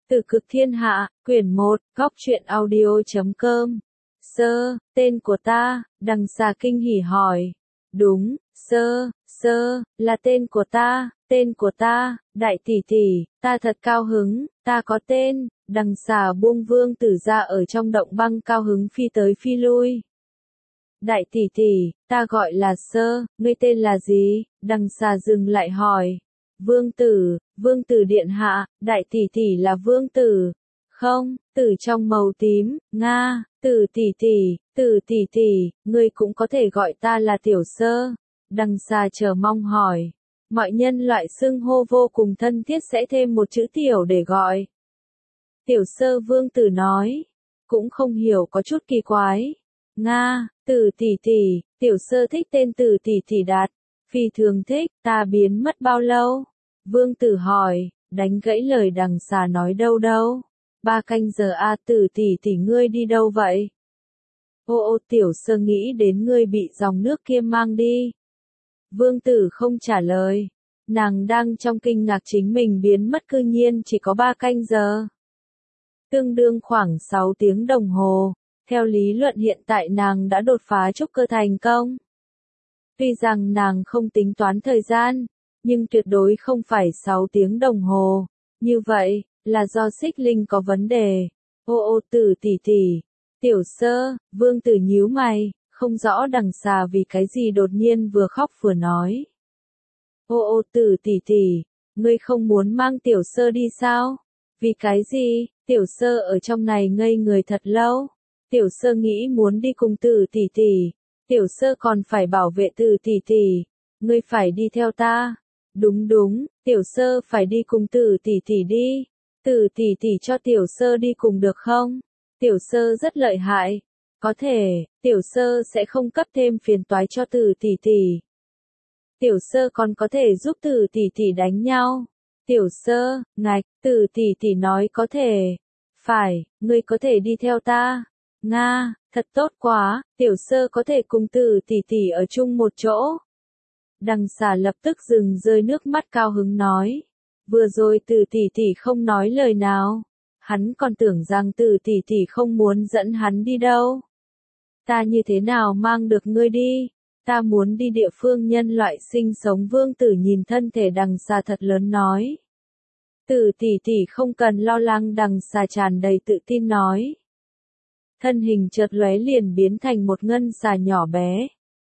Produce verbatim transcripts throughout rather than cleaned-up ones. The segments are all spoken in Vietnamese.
Từ Cực Thiên Hạ, quyển một, góc truyện audio.com. Sơ, tên của ta, Đằng Xà kinh hỉ hỏi. Đúng, sơ, sơ, là tên của ta, tên của ta, đại tỷ tỷ, ta thật cao hứng, ta có tên. Đằng Xà buông Vương Tử ra ở trong động băng cao hứng phi tới phi lui. Đại tỷ tỷ, ta gọi là Sơ, ngươi tên là gì? Đằng Xà dừng lại hỏi. Vương Tử, Vương Tử điện hạ, đại tỷ tỷ là Vương Tử. Không, Tử trong màu tím, Nga, Tử tỷ tỷ, Tử tỷ tỷ, ngươi cũng có thể gọi ta là Tiểu Sơ. Đằng Xà chờ mong hỏi. Mọi nhân loại xưng hô vô cùng thân thiết sẽ thêm một chữ tiểu để gọi. Tiểu Sơ Vương Tử nói. Cũng không hiểu có chút kỳ quái. Nga, Tử tỷ tỷ, Tiểu Sơ thích tên Tử tỷ tỷ đạt. Phi thường thích, ta biến mất bao lâu? Vương Tử hỏi, đánh gãy lời Đằng Xà nói đâu đâu. Ba canh giờ a à, Tử tỷ tỷ ngươi đi đâu vậy? Ô ô Tiểu Sơ nghĩ đến ngươi bị dòng nước kia mang đi. Vương Tử không trả lời. Nàng đang trong kinh ngạc chính mình biến mất cư nhiên chỉ có ba canh giờ. Tương đương khoảng sáu tiếng đồng hồ. Theo lý luận hiện tại nàng đã đột phá trúc cơ thành công. Tuy rằng nàng không tính toán thời gian, nhưng tuyệt đối không phải sáu tiếng đồng hồ. Như vậy, là do xích linh có vấn đề. Ô ô Tử tỷ tỷ, Tiểu Sơ, Vương Tử nhíu mày, không rõ Đằng Xà vì cái gì đột nhiên vừa khóc vừa nói. Ô ô Tử tỷ tỷ, ngươi không muốn mang Tiểu Sơ đi sao? Vì cái gì? Tiểu Sơ ở trong này ngây người thật lâu. Tiểu Sơ nghĩ muốn đi cùng Tử tỷ tỷ. Tiểu Sơ còn phải bảo vệ Tử tỷ tỷ. Ngươi phải đi theo ta. Đúng đúng, Tiểu Sơ phải đi cùng Tử tỷ tỷ đi. Tử tỷ tỷ cho Tiểu Sơ đi cùng được không? Tiểu Sơ rất lợi hại. Có thể, Tiểu Sơ sẽ không cấp thêm phiền toái cho Tử tỷ tỷ. Tiểu Sơ còn có thể giúp Tử tỷ tỷ đánh nhau. Tiểu Sơ, ngạch, Tử tỷ tỷ nói có thể. Phải, ngươi có thể đi theo ta. Nga, thật tốt quá, Tiểu Sơ có thể cùng Tử tỷ tỷ ở chung một chỗ. Đằng Xà lập tức dừng rơi nước mắt cao hứng nói. Vừa rồi Tử tỷ tỷ không nói lời nào. Hắn còn tưởng rằng Tử tỷ tỷ không muốn dẫn hắn đi đâu. Ta như thế nào mang được ngươi đi? Ta muốn đi địa phương nhân loại sinh sống. Vương Tử nhìn thân thể Đằng Xà thật lớn nói. Tử tỷ tỷ không cần lo lắng. Đằng Xà tràn đầy tự tin nói. Thân hình chợt lóe liền biến thành một ngân xà nhỏ bé.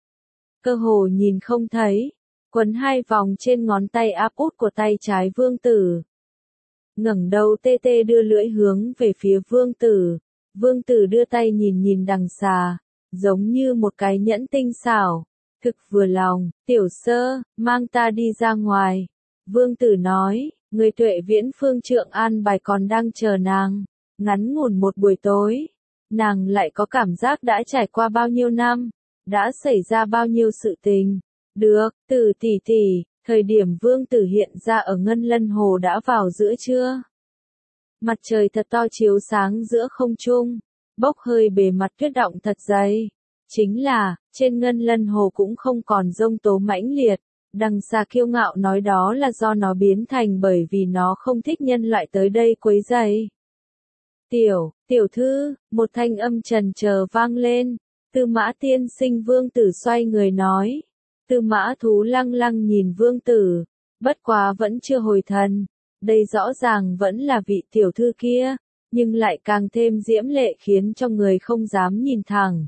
Cơ hồ nhìn không thấy, quấn hai vòng trên ngón tay áp út của tay trái Vương Tử. Ngẩng đầu tê tê đưa lưỡi hướng về phía Vương Tử. Vương Tử đưa tay nhìn nhìn Đằng Xà, giống như một cái nhẫn tinh xảo. Thực vừa lòng, Tiểu Sơ, mang ta đi ra ngoài. Vương Tử nói, người Tuệ Viễn Phương Trượng an bài còn đang chờ nàng. Ngắn ngủn một buổi tối, nàng lại có cảm giác đã trải qua bao nhiêu năm, đã xảy ra bao nhiêu sự tình. Được, Tử tỷ tỷ, thời điểm Vương Tử hiện ra ở Ngân Lân Hồ đã vào giữa trưa. Mặt trời thật to chiếu sáng giữa không trung, bốc hơi bề mặt tuyết động thật dày. Chính là, trên Ngân Lân Hồ cũng không còn giông tố mãnh liệt. Đằng Xà kiêu ngạo nói đó là do nó biến thành bởi vì nó không thích nhân loại tới đây quấy rầy. Tiểu, tiểu thư, một thanh âm trần chờ vang lên. Tư Mã tiên sinh. Vương Tử xoay người nói. Tư Mã thú lăng lăng nhìn Vương Tử, bất quá vẫn chưa hồi thần. Đây rõ ràng vẫn là vị tiểu thư kia, nhưng lại càng thêm diễm lệ khiến cho người không dám nhìn thẳng.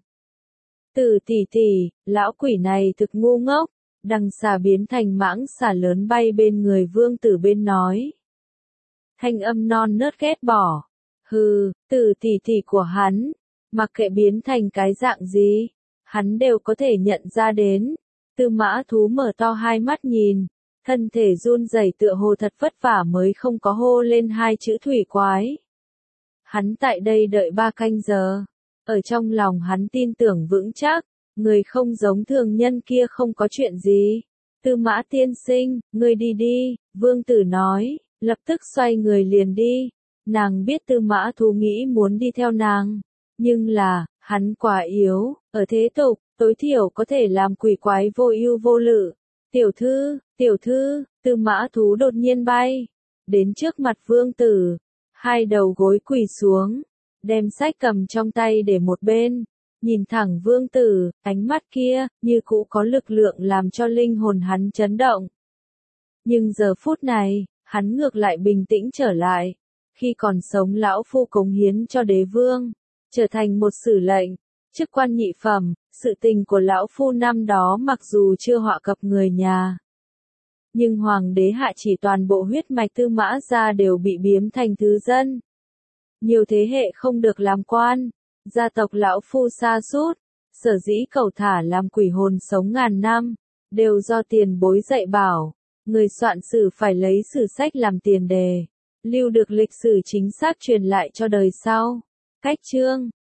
Tử tỷ tỷ, lão quỷ này thực ngu ngốc. Đằng Xà biến thành mãng xà lớn bay bên người Vương Tử bên nói. Thanh âm non nớt ghét bỏ. Hừ, Tử tỷ tỷ của hắn, mặc kệ biến thành cái dạng gì, hắn đều có thể nhận ra đến. Tư Mã thú mở to hai mắt nhìn, thân thể run rẩy tựa hồ thật vất vả mới không có hô lên hai chữ thủy quái. Hắn tại đây đợi ba canh giờ, ở trong lòng hắn tin tưởng vững chắc, người không giống thường nhân kia không có chuyện gì. Tư Mã tiên sinh, ngươi đi đi, Vương Tử nói, lập tức xoay người liền đi. Nàng biết Tư Mã thú nghĩ muốn đi theo nàng, nhưng là, hắn quá yếu, ở thế tục, tối thiểu có thể làm quỷ quái vô ưu vô lự. Tiểu thư, tiểu thư, Tư Mã thú đột nhiên bay đến trước mặt Vương Tử. hai đầu gối quỳ xuống, đem sách cầm trong tay để một bên, nhìn thẳng vương tử, ánh mắt kia, như cũ có lực lượng làm cho linh hồn hắn chấn động. Nhưng giờ phút này, hắn ngược lại bình tĩnh trở lại, khi còn sống lão phu cống hiến cho đế vương, trở thành một sử lệnh, chức quan nhị phẩm, sự tình của lão phu năm đó mặc dù chưa họa cập người nhà. Nhưng hoàng đế hạ chỉ toàn bộ huyết mạch Tư Mã gia đều bị biếm thành thứ dân. Nhiều thế hệ không được làm quan, gia tộc lão phu sa sút, sở dĩ cầu thả làm quỷ hồn sống ngàn năm, đều do tiền bối dạy bảo, người soạn sử phải lấy sử sách làm tiền đề, lưu được lịch sử chính xác truyền lại cho đời sau. Cách chương